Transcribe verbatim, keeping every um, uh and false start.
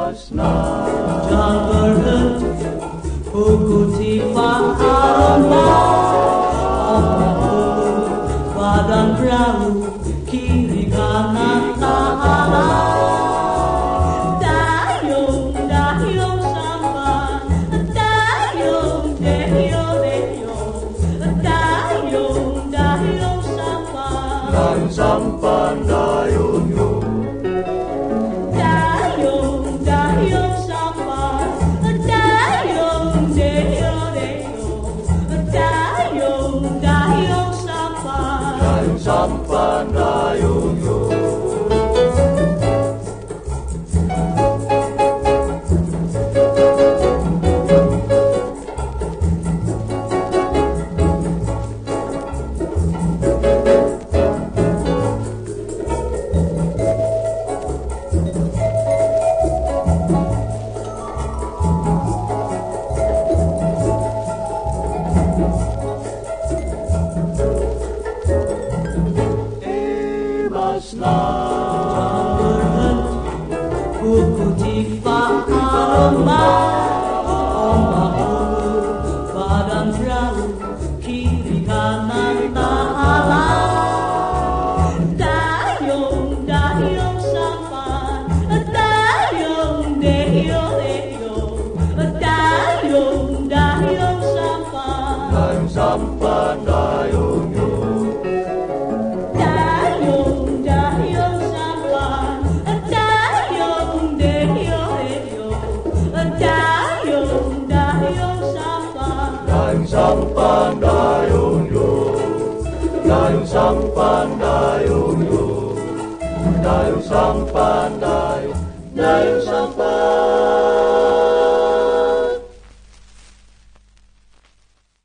Basna. Jangan berhenti ikuti aroma badan perahu kiri kanan tangan. Dayung dayung sampan, dayung dayung dayung, dayung dayung sampan, dayung sampan dayung yung. Dayung dayung sampan, dayung dayung dayung, dayung dayung sampan, dayung sampan dayung yung. Basna. Ikuti aroma badan perahu kiri kanan tangan. Dayung dayung sampan, dayung dayung dayung, dayung dayung sampan, dayung sampan dayung yung. Dayung sampan dayung yung, dayung sampan dayung yung, dayung sampan dayung, dayung sampan.